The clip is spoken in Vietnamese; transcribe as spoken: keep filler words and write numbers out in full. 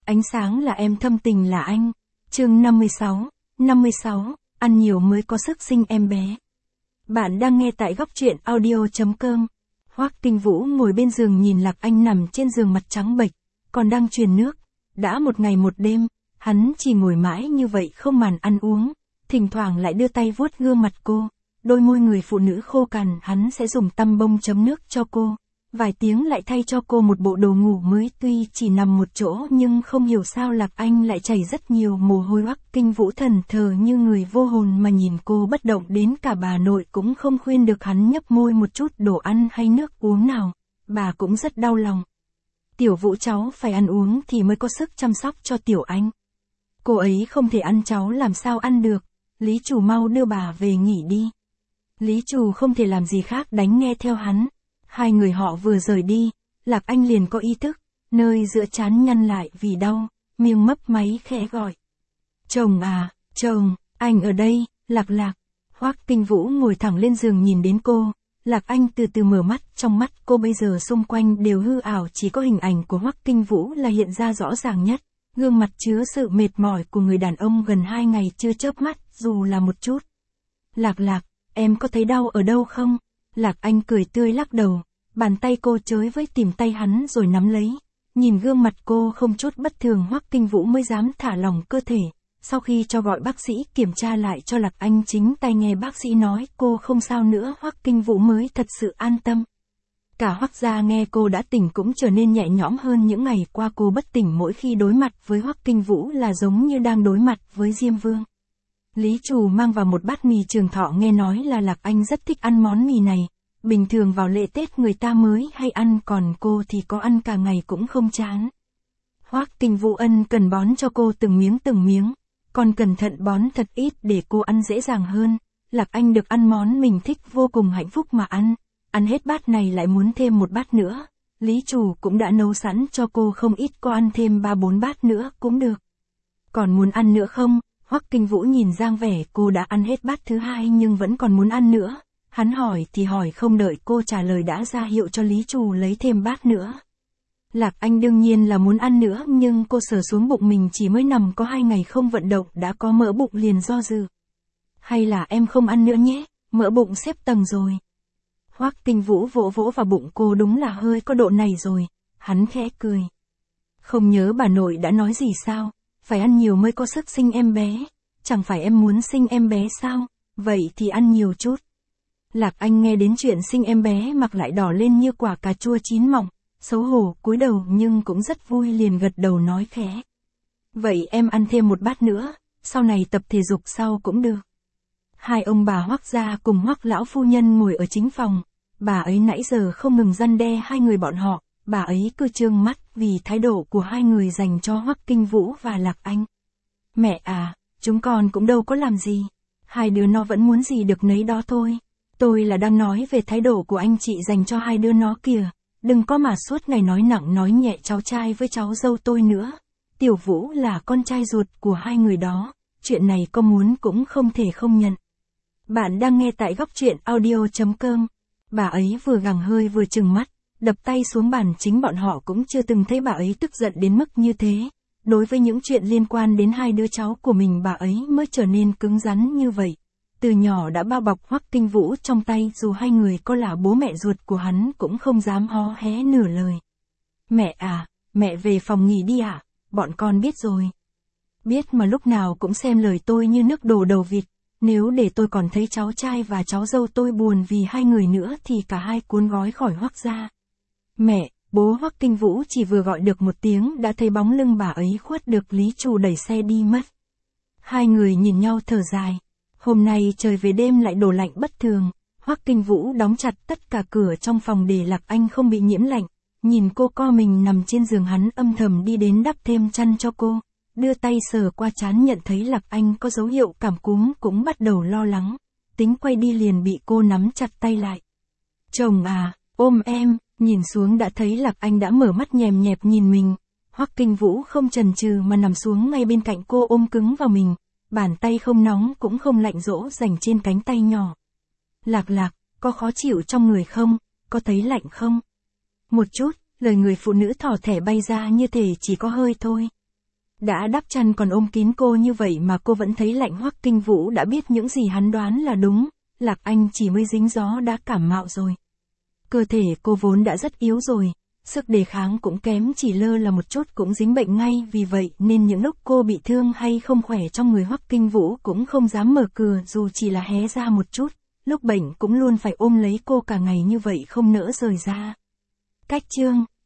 Ánh sáng là em, thâm tình là anh. Chương năm mươi sáu, năm mươi sáu, ăn nhiều mới có sức sinh em bé. Bạn đang nghe tại góc truyện audio chấm com. Hoắc Kinh Vũ ngồi bên giường nhìn Lạc Anh nằm trên giường mặt trắng bệch, còn đang truyền nước. Đã một ngày một đêm, hắn chỉ ngồi mãi như vậy không màn ăn uống, thỉnh thoảng lại đưa tay vuốt gương mặt cô. Đôi môi người phụ nữ khô cằn, hắn sẽ dùng tăm bông chấm nước cho cô. Vài tiếng lại thay cho cô một bộ đồ ngủ mới, tuy chỉ nằm một chỗ nhưng không hiểu sao Lạc Anh lại chảy rất nhiều mồ hôi. Hoắc Kinh Vũ thần thờ như người vô hồn mà nhìn cô bất động, đến cả bà nội cũng không khuyên được hắn nhấp môi một chút đồ ăn hay nước uống nào. Bà cũng rất đau lòng. Tiểu Vũ cháu phải ăn uống thì mới có sức chăm sóc cho Tiểu Anh. Cô ấy không thể ăn cháu làm sao ăn được, Lý Trù mau đưa bà về nghỉ đi. Lý Trù không thể làm gì khác đánh nghe theo hắn. Hai người họ vừa rời đi, Lạc Anh liền có ý thức, nơi giữa trán nhăn lại vì đau, miệng mấp máy khẽ gọi. Chồng à, chồng, anh ở đây, Lạc Lạc. Hoắc Kinh Vũ ngồi thẳng lên giường nhìn đến cô. Lạc Anh từ từ mở mắt, trong mắt cô bây giờ xung quanh đều hư ảo, chỉ có hình ảnh của Hoắc Kinh Vũ là hiện ra rõ ràng nhất. Gương mặt chứa sự mệt mỏi của người đàn ông gần hai ngày chưa chớp mắt, dù là một chút. Lạc Lạc, em có thấy đau ở đâu không? Lạc Anh cười tươi lắc đầu, bàn tay cô chới với tìm tay hắn rồi nắm lấy. Nhìn gương mặt cô không chút bất thường, Hoắc Kinh Vũ mới dám thả lỏng cơ thể. Sau khi cho gọi bác sĩ kiểm tra lại cho Lạc Anh, chính tay nghe bác sĩ nói cô không sao nữa, Hoắc Kinh Vũ mới thật sự an tâm. Cả Hoắc gia nghe cô đã tỉnh cũng trở nên nhẹ nhõm hơn. Những ngày qua cô bất tỉnh mỗi khi đối mặt với Hoắc Kinh Vũ là giống như đang đối mặt với Diêm Vương. Lý Trù mang vào một bát mì Trường Thọ, nghe nói là Lạc Anh rất thích ăn món mì này. Bình thường vào lễ Tết người ta mới hay ăn, còn cô thì có ăn cả ngày cũng không chán. Hoắc Kinh Vũ ân cần bón cho cô từng miếng từng miếng, còn cẩn thận bón thật ít để cô ăn dễ dàng hơn. Lạc Anh được ăn món mình thích vô cùng hạnh phúc mà ăn. Ăn hết bát này lại muốn thêm một bát nữa. Lý Trù cũng đã nấu sẵn cho cô không ít, cô ăn thêm ba bốn bát nữa cũng được. Còn muốn ăn nữa không? Hoắc Kinh Vũ nhìn dáng vẻ cô đã ăn hết bát thứ hai nhưng vẫn còn muốn ăn nữa. Hắn hỏi thì hỏi, không đợi cô trả lời đã ra hiệu cho Lý Trù lấy thêm bát nữa. Lạc Anh đương nhiên là muốn ăn nữa, nhưng cô sờ xuống bụng mình, chỉ mới nằm có hai ngày không vận động đã có mỡ bụng, liền do dự. Hay là em không ăn nữa nhé, mỡ bụng xếp tầng rồi. Hoắc Kinh Vũ vỗ vỗ vào bụng cô, đúng là hơi có độ này rồi. Hắn khẽ cười. Không nhớ bà nội đã nói gì sao, phải ăn nhiều mới có sức sinh em bé. Chẳng phải em muốn sinh em bé sao, vậy thì ăn nhiều chút. Lạc Anh nghe đến chuyện sinh em bé mặt lại đỏ lên như quả cà chua chín mọng, xấu hổ cúi đầu nhưng cũng rất vui, liền gật đầu nói khẽ. Vậy em ăn thêm một bát nữa, sau này tập thể dục sau cũng được. Hai ông bà Hoắc gia cùng Hoắc lão phu nhân ngồi ở chính phòng, bà ấy nãy giờ không ngừng răn đe hai người bọn họ, bà ấy cứ trương mắt vì thái độ của hai người dành cho Hoắc Kinh Vũ và Lạc Anh. Mẹ à, chúng con cũng đâu có làm gì, hai đứa nó vẫn muốn gì được nấy đó thôi. Tôi là đang nói về thái độ của anh chị dành cho hai đứa nó kìa, đừng có mà suốt ngày nói nặng nói nhẹ cháu trai với cháu dâu tôi nữa. Tiểu Vũ là con trai ruột của hai người đó, chuyện này có muốn cũng không thể không nhận. Bạn đang nghe tại góc truyện audio chấm com. Bà ấy vừa gằng hơi vừa trừng mắt, đập tay xuống bàn, chính bọn họ cũng chưa từng thấy bà ấy tức giận đến mức như thế. Đối với những chuyện liên quan đến hai đứa cháu của mình, bà ấy mới trở nên cứng rắn như vậy. Từ nhỏ đã bao bọc Hoắc Kinh Vũ trong tay, dù hai người có là bố mẹ ruột của hắn cũng không dám hó hé nửa lời. Mẹ à, mẹ về phòng nghỉ đi ạ, à? Bọn con biết rồi. Biết mà lúc nào cũng xem lời tôi như nước đổ đầu vịt. Nếu để tôi còn thấy cháu trai và cháu dâu tôi buồn vì hai người nữa thì cả hai cuốn gói khỏi Hoắc gia. Mẹ, bố Hoắc Kinh Vũ chỉ vừa gọi được một tiếng đã thấy bóng lưng bà ấy khuất được Lý Trù đẩy xe đi mất. Hai người nhìn nhau thở dài. Hôm nay trời về đêm lại đổ lạnh bất thường. Hoắc Kinh Vũ đóng chặt tất cả cửa trong phòng để Lạc Anh không bị nhiễm lạnh. Nhìn cô co mình nằm trên giường, hắn âm thầm đi đến đắp thêm chăn cho cô. Đưa tay sờ qua trán, nhận thấy Lạc Anh có dấu hiệu cảm cúm cũng bắt đầu lo lắng. Tính quay đi liền bị cô nắm chặt tay lại. Chồng à, ôm em. Nhìn xuống đã thấy Lạc Anh đã mở mắt nhèm nhẹp nhìn mình. Hoắc Kinh Vũ không chần chừ mà nằm xuống ngay bên cạnh cô, ôm cứng vào mình. Bàn tay không nóng cũng không lạnh dỗ dành trên cánh tay nhỏ. Lạc Lạc, có khó chịu trong người không? Có thấy lạnh không? Một chút, lời người phụ nữ thỏ thẻ bay ra như thể chỉ có hơi thôi. Đã đắp chăn còn ôm kín cô như vậy mà cô vẫn thấy lạnh. Hoắc Kinh Vũ đã biết những gì hắn đoán là đúng, Lạc Anh chỉ mới dính gió đã cảm mạo rồi. Cơ thể cô vốn đã rất yếu rồi, sức đề kháng cũng kém, chỉ lơ là một chút cũng dính bệnh ngay, vì vậy nên những lúc cô bị thương hay không khỏe trong người Hoắc Kinh Vũ cũng không dám mở cửa dù chỉ là hé ra một chút, lúc bệnh cũng luôn phải ôm lấy cô cả ngày như vậy không nỡ rời ra. Cách chương